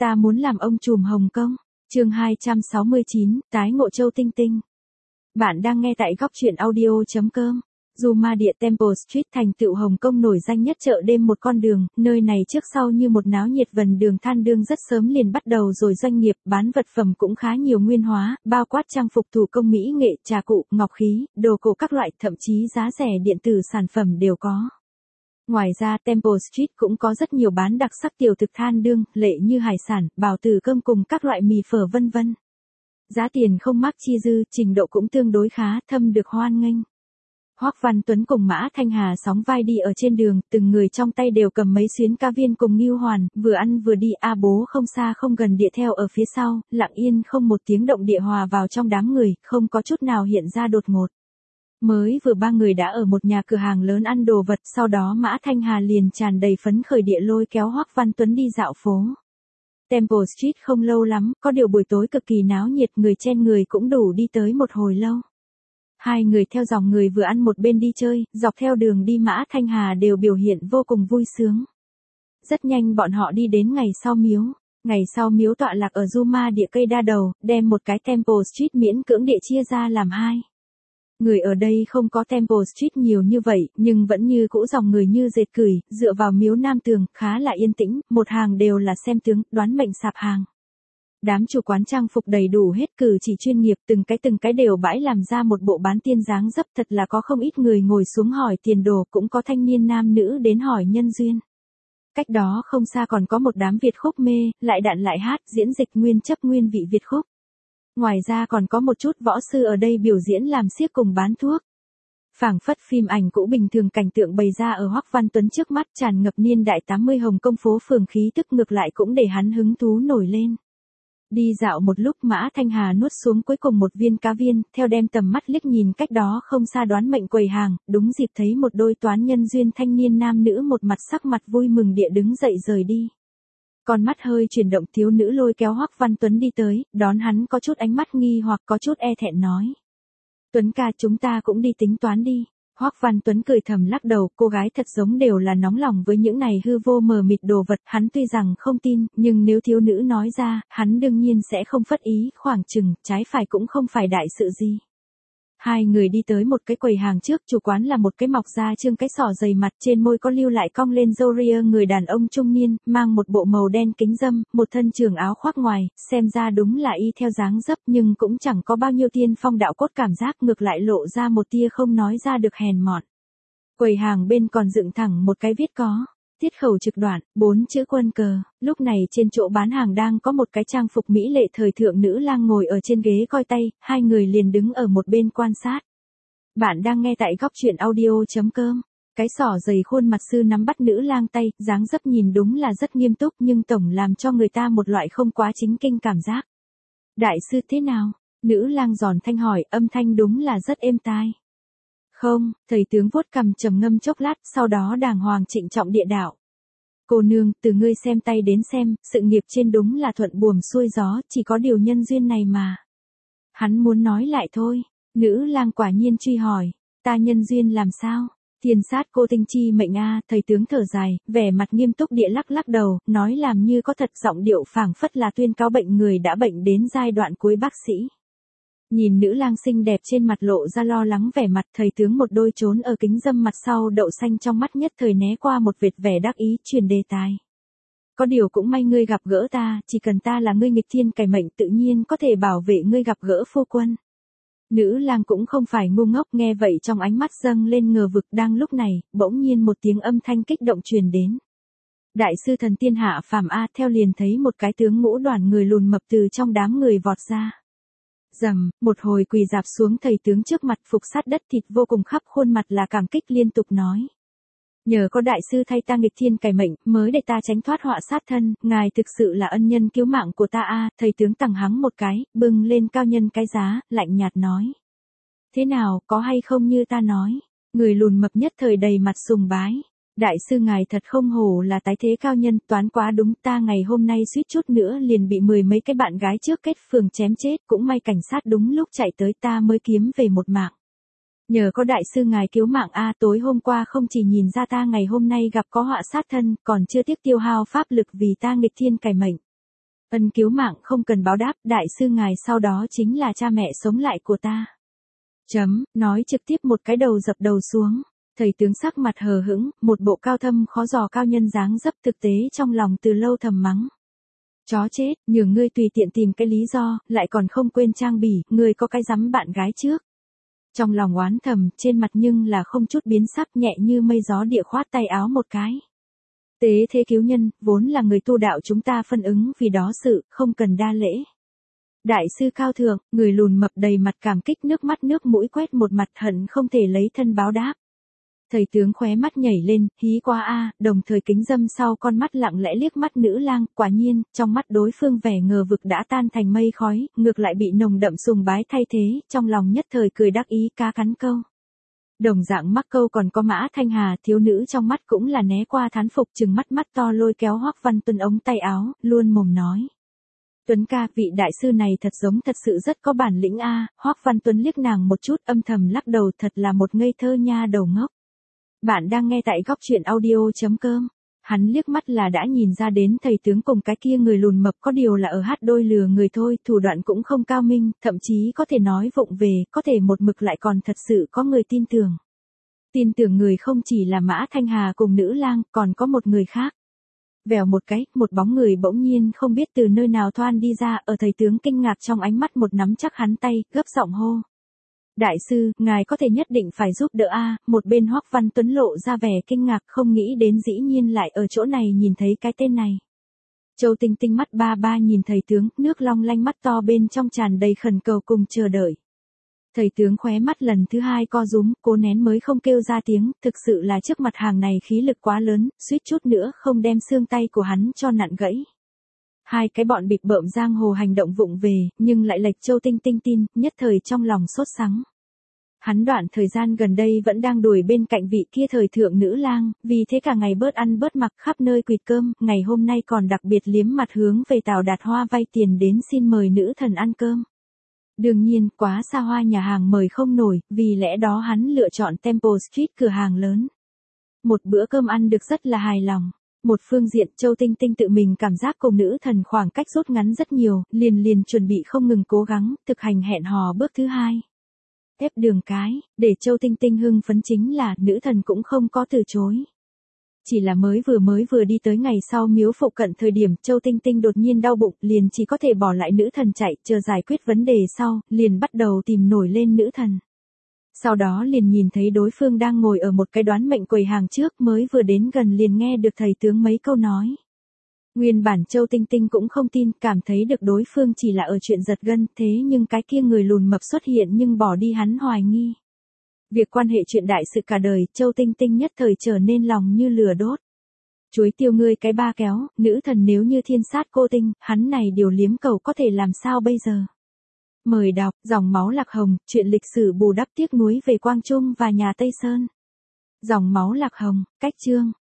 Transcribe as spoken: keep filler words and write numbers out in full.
ta muốn làm ông trùm Hồng Kông. Chương hai trăm sáu mươi chín, tái ngộ Châu Tinh Tinh. Bạn đang nghe tại góc truyện audio chấm com. Dù ma địa Temple Street thành tựu Hồng Kông nổi danh nhất chợ đêm một con đường, nơi này trước sau như một náo nhiệt vần đường than đương rất sớm liền bắt đầu rồi doanh nghiệp bán vật phẩm cũng khá nhiều nguyên hóa, bao quát trang phục thủ công mỹ nghệ, trà cụ, ngọc khí, đồ cổ các loại, thậm chí giá rẻ điện tử sản phẩm đều có. Ngoài ra Temple Street cũng có rất nhiều bán đặc sắc tiểu thực than đương, lệ như hải sản, bào tử cơm cùng các loại mì phở vân vân. Giá tiền không mắc chi dư, trình độ cũng tương đối khá, thâm được hoan nghênh. Hoắc Văn Tuấn cùng Mã Thanh Hà sóng vai đi ở trên đường, từng người trong tay đều cầm mấy xuyến cá viên cùng Ngưu Hoàn, vừa ăn vừa đi, a bố không xa không gần địa theo ở phía sau, lặng yên không một tiếng động địa hòa vào trong đám người, không có chút nào hiện ra đột ngột. Mới vừa ba người đã ở một nhà cửa hàng lớn ăn đồ vật, sau đó Mã Thanh Hà liền tràn đầy phấn khởi địa lôi kéo Hoắc Văn Tuấn đi dạo phố. Temple Street không lâu lắm, có điều buổi tối cực kỳ náo nhiệt, người chen người cũng đủ đi tới một hồi lâu. Hai người theo dòng người vừa ăn một bên đi chơi, dọc theo đường đi Mã Thanh Hà đều biểu hiện vô cùng vui sướng. Rất nhanh bọn họ đi đến ngày sau miếu. Ngày sau miếu tọa lạc ở Du Ma địa cây đa đầu, đem một cái Temple Street miễn cưỡng địa chia ra làm hai. Người ở đây không có Temple Street nhiều như vậy, nhưng vẫn như cũ dòng người như dệt cửi, dựa vào miếu nam tường, khá là yên tĩnh, một hàng đều là xem tướng, đoán mệnh sạp hàng. Đám chủ quán trang phục đầy đủ hết, cử chỉ chuyên nghiệp, từng cái từng cái đều bãi làm ra một bộ bán tiên dáng dấp, thật là có không ít người ngồi xuống hỏi tiền đồ, cũng có thanh niên nam nữ đến hỏi nhân duyên. Cách đó không xa còn có một đám Việt khúc mê, lại đạn lại hát, diễn dịch nguyên chấp nguyên vị Việt khúc. Ngoài ra còn có một chút võ sư ở đây biểu diễn làm xiếc cùng bán thuốc. Phảng phất phim ảnh cũ bình thường cảnh tượng bày ra ở Hoắc Văn Tuấn trước mắt, tràn ngập niên đại tám mươi Hồng Kông phố phường khí tức, ngược lại cũng để hắn hứng thú nổi lên. Đi dạo một lúc Mã Thanh Hà nuốt xuống cuối cùng một viên cá viên, theo đem tầm mắt liếc nhìn cách đó không xa đoán mệnh quầy hàng, đúng dịp thấy một đôi toán nhân duyên thanh niên nam nữ một mặt sắc mặt vui mừng địa đứng dậy rời đi. Con mắt hơi chuyển động, thiếu nữ lôi kéo Hoắc Văn Tuấn đi tới, đón hắn có chút ánh mắt nghi hoặc có chút e thẹn nói. Tuấn ca, chúng ta cũng đi tính toán đi. Hoắc Văn Tuấn cười thầm lắc đầu, cô gái thật giống đều là nóng lòng với những này hư vô mờ mịt đồ vật, hắn tuy rằng không tin, nhưng nếu thiếu nữ nói ra, hắn đương nhiên sẽ không phất ý, khoảng chừng, trái phải cũng không phải đại sự gì. Hai người đi tới một cái quầy hàng trước, chủ quán là một cái mọc da trương cái sỏ dày mặt, trên môi có lưu lại cong lên râu ria, người đàn ông trung niên, mang một bộ màu đen kính râm, một thân trường áo khoác ngoài, xem ra đúng là y theo dáng dấp nhưng cũng chẳng có bao nhiêu tiên phong đạo cốt cảm giác, ngược lại lộ ra một tia không nói ra được hèn mọn. Quầy hàng bên còn dựng thẳng một cái viết có tiết khẩu trực đoạn, bốn chữ quân cờ. Lúc này trên chỗ bán hàng đang có một cái trang phục mỹ lệ thời thượng nữ lang ngồi ở trên ghế coi tay, hai người liền đứng ở một bên quan sát. Bạn đang nghe tại góc truyện audio chấm com. Cái sỏ dày khuôn mặt sư nắm bắt nữ lang tay, dáng dấp nhìn đúng là rất nghiêm túc nhưng tổng làm cho người ta một loại không quá chính kinh cảm giác. Đại sư thế nào? Nữ lang giòn thanh hỏi, âm thanh đúng là rất êm tai. Không, thầy tướng vuốt cằm trầm ngâm chốc lát, sau đó đàng hoàng trịnh trọng địa đạo. Cô nương, từ ngươi xem tay đến xem, sự nghiệp trên đúng là thuận buồm xuôi gió, chỉ có điều nhân duyên này mà. Hắn muốn nói lại thôi, nữ lang quả nhiên truy hỏi, ta nhân duyên làm sao? Thiên sát cô tinh chi mệnh a, thầy tướng thở dài, vẻ mặt nghiêm túc địa lắc lắc đầu, nói làm như có thật, giọng điệu phảng phất là tuyên cáo bệnh người đã bệnh đến giai đoạn cuối bác sĩ. Nhìn nữ lang xinh đẹp trên mặt lộ ra lo lắng vẻ mặt, thầy tướng một đôi trốn ở kính râm mặt sau đậu xanh trong mắt nhất thời né qua một vệt vẻ đắc ý, chuyển đề tài. Có điều cũng may ngươi gặp gỡ ta, chỉ cần ta là ngươi nghịch thiên cải mệnh tự nhiên có thể bảo vệ ngươi gặp gỡ phu quân. Nữ lang cũng không phải ngu ngốc, nghe vậy trong ánh mắt dâng lên ngờ vực, đang lúc này, bỗng nhiên một tiếng âm thanh kích động truyền đến. Đại sư thần tiên hạ phàm a, theo liền thấy một cái tướng ngũ đoàn người lùn mập từ trong đám người vọt ra. Rầm, một hồi quỳ dạp xuống thầy tướng trước mặt, phục sát đất thịt vô cùng khắp khuôn mặt là cảm kích liên tục nói. Nhờ có đại sư thay ta nghịch thiên cải mệnh, mới để ta tránh thoát họa sát thân, ngài thực sự là ân nhân cứu mạng của ta a. Thầy tướng tằng hắng một cái, bưng lên cao nhân cái giá, lạnh nhạt nói. Thế nào, có hay không như ta nói? Người lùn mập nhất thời đầy mặt sùng bái. Đại sư ngài thật không hổ là tái thế cao nhân, toán quá đúng, ta ngày hôm nay suýt chút nữa liền bị mười mấy cái bạn gái trước kết phường chém chết, cũng may cảnh sát đúng lúc chạy tới ta mới kiếm về một mạng. Nhờ có đại sư ngài cứu mạng a, tối hôm qua không chỉ nhìn ra ta ngày hôm nay gặp có họa sát thân, còn chưa tiếc tiêu hao pháp lực vì ta nghịch thiên cải mệnh. Ân cứu mạng không cần báo đáp, đại sư ngài sau đó chính là cha mẹ sống lại của ta. Chấm, nói trực tiếp một cái đầu dập đầu xuống. Thầy tướng sắc mặt hờ hững, một bộ cao thâm khó dò cao nhân dáng dấp, thực tế trong lòng từ lâu thầm mắng. Chó chết, nhường ngươi tùy tiện tìm cái lý do, lại còn không quên trang bỉ, ngươi có cái dám bạn gái trước. Trong lòng oán thầm, trên mặt nhưng là không chút biến sắc, nhẹ như mây gió địa khoát tay áo một cái. Tế thế cứu nhân, vốn là người tu đạo chúng ta phân ứng vì đó sự, không cần đa lễ. Đại sư cao thượng, người lùn mập đầy mặt cảm kích, nước mắt nước mũi quét một mặt, hận không thể lấy thân báo đáp. Thầy tướng khóe mắt nhảy lên, hí quá a, đồng thời kính dâm sau con mắt lặng lẽ liếc mắt nữ lang, quả nhiên, trong mắt đối phương vẻ ngờ vực đã tan thành mây khói, ngược lại bị nồng đậm sùng bái thay thế, trong lòng nhất thời cười đắc ý cá cắn câu. Đồng dạng mắc câu còn có Mã Thanh Hà, thiếu nữ trong mắt cũng là né qua thán phục, chừng mắt mắt to lôi kéo Hoắc Văn Tuấn ống tay áo, luôn mồm nói. Tuấn ca, vị đại sư này thật giống thật sự rất có bản lĩnh a. Hoắc Văn Tuấn liếc nàng một chút, âm thầm lắc đầu, thật là một ngây thơ nha đầu ngốc. Bạn đang nghe tại góc truyện audio.com. Hắn liếc mắt là đã nhìn ra đến thầy tướng cùng cái kia người lùn mập có điều là ở hát đôi lừa người thôi, thủ đoạn cũng không cao minh, thậm chí có thể nói vụng về, có thể một mực lại còn thật sự có người tin tưởng. Tin tưởng người không chỉ là Mã Thanh Hà cùng nữ lang, còn có một người khác. Vèo một cái, một bóng người bỗng nhiên không biết từ nơi nào thoan đi ra, ở thầy tướng kinh ngạc trong ánh mắt một nắm chắc hắn tay, gấp giọng hô. Đại sư, ngài có thể nhất định phải giúp đỡ a. Một bên Hoắc Văn Tuấn lộ ra vẻ kinh ngạc, không nghĩ đến dĩ nhiên lại ở chỗ này nhìn thấy cái tên này. Châu Tinh Tinh mắt ba ba nhìn thầy tướng, nước long lanh mắt to bên trong tràn đầy khẩn cầu cùng chờ đợi. Thầy tướng khóe mắt lần thứ hai co rúm, cố nén mới không kêu ra tiếng, thực sự là trước mặt hàng này khí lực quá lớn, suýt chút nữa không đem xương tay của hắn cho nặn gãy. Hai cái bọn bịp bợm giang hồ hành động vụng về, nhưng lại lệch Châu Tinh Tinh tin, nhất thời trong lòng sốt sắng. Hắn đoạn thời gian gần đây vẫn đang đuổi bên cạnh vị kia thời thượng nữ lang, vì thế cả ngày bớt ăn bớt mặc khắp nơi quỵt cơm, ngày hôm nay còn đặc biệt liếm mặt hướng về Tào Đạt Hoa vay tiền đến xin mời nữ thần ăn cơm. Đương nhiên, quá xa hoa nhà hàng mời không nổi, vì lẽ đó hắn lựa chọn Temple Street cửa hàng lớn. Một bữa cơm ăn được rất là hài lòng. Một phương diện Châu Tinh Tinh tự mình cảm giác cùng nữ thần khoảng cách rút ngắn rất nhiều, liền liền chuẩn bị không ngừng cố gắng, thực hành hẹn hò bước thứ hai. Ép đường cái, để Châu Tinh Tinh hưng phấn chính là nữ thần cũng không có từ chối. Chỉ là mới vừa mới vừa đi tới ngày sau miếu phụ cận thời điểm Châu Tinh Tinh đột nhiên đau bụng, liền chỉ có thể bỏ lại nữ thần chạy, chờ giải quyết vấn đề sau, liền bắt đầu tìm nổi lên nữ thần. Sau đó liền nhìn thấy đối phương đang ngồi ở một cái đoán mệnh quầy hàng trước, mới vừa đến gần liền nghe được thầy tướng mấy câu nói. Nguyên bản Châu Tinh Tinh cũng không tin, cảm thấy được đối phương chỉ là ở chuyện giật gân, thế nhưng cái kia người lùn mập xuất hiện nhưng bỏ đi hắn hoài nghi. Việc quan hệ chuyện đại sự cả đời, Châu Tinh Tinh nhất thời trở nên lòng như lửa đốt. Chuối tiêu ngươi cái ba kéo, nữ thần nếu như thiên sát cô tinh, hắn này điều liếm cầu có thể làm sao bây giờ? Mời đọc, dòng máu Lạc Hồng, chuyện lịch sử bù đắp tiếc nuối về Quang Trung và nhà Tây Sơn. Dòng máu Lạc Hồng, cách chương.